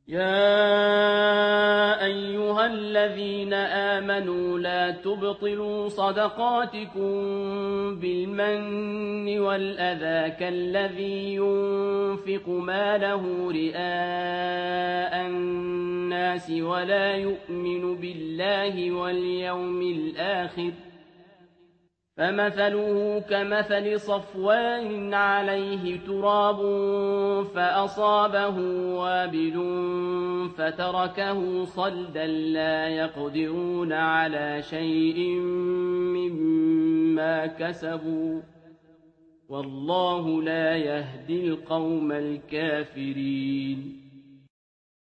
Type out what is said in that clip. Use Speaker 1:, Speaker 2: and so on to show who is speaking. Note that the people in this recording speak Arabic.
Speaker 1: يا أيها الذين آمنوا لا تبطلوا صدقاتكم بالمن والأذى كالذي ينفق ماله رئاء الناس ولا يؤمن بالله واليوم الآخر فمثله كمثل صفوان عليه تراب فأصابه وابل فتركه صلدا لا يقدرون على شيء مما كسبوا والله لا يهدي القوم الكافرين